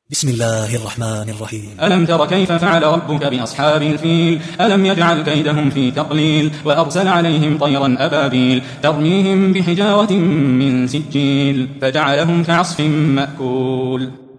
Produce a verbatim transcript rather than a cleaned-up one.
بسم الله الرحمن الرحيم. ألم تر كيف فعل ربك بأصحاب الفيل؟ ألم يجعل كيدهم في تضليل وأرسل عليهم طيرا أبابيل ترميهم بحجارة من سجيل فجعلهم كعصف مأكول.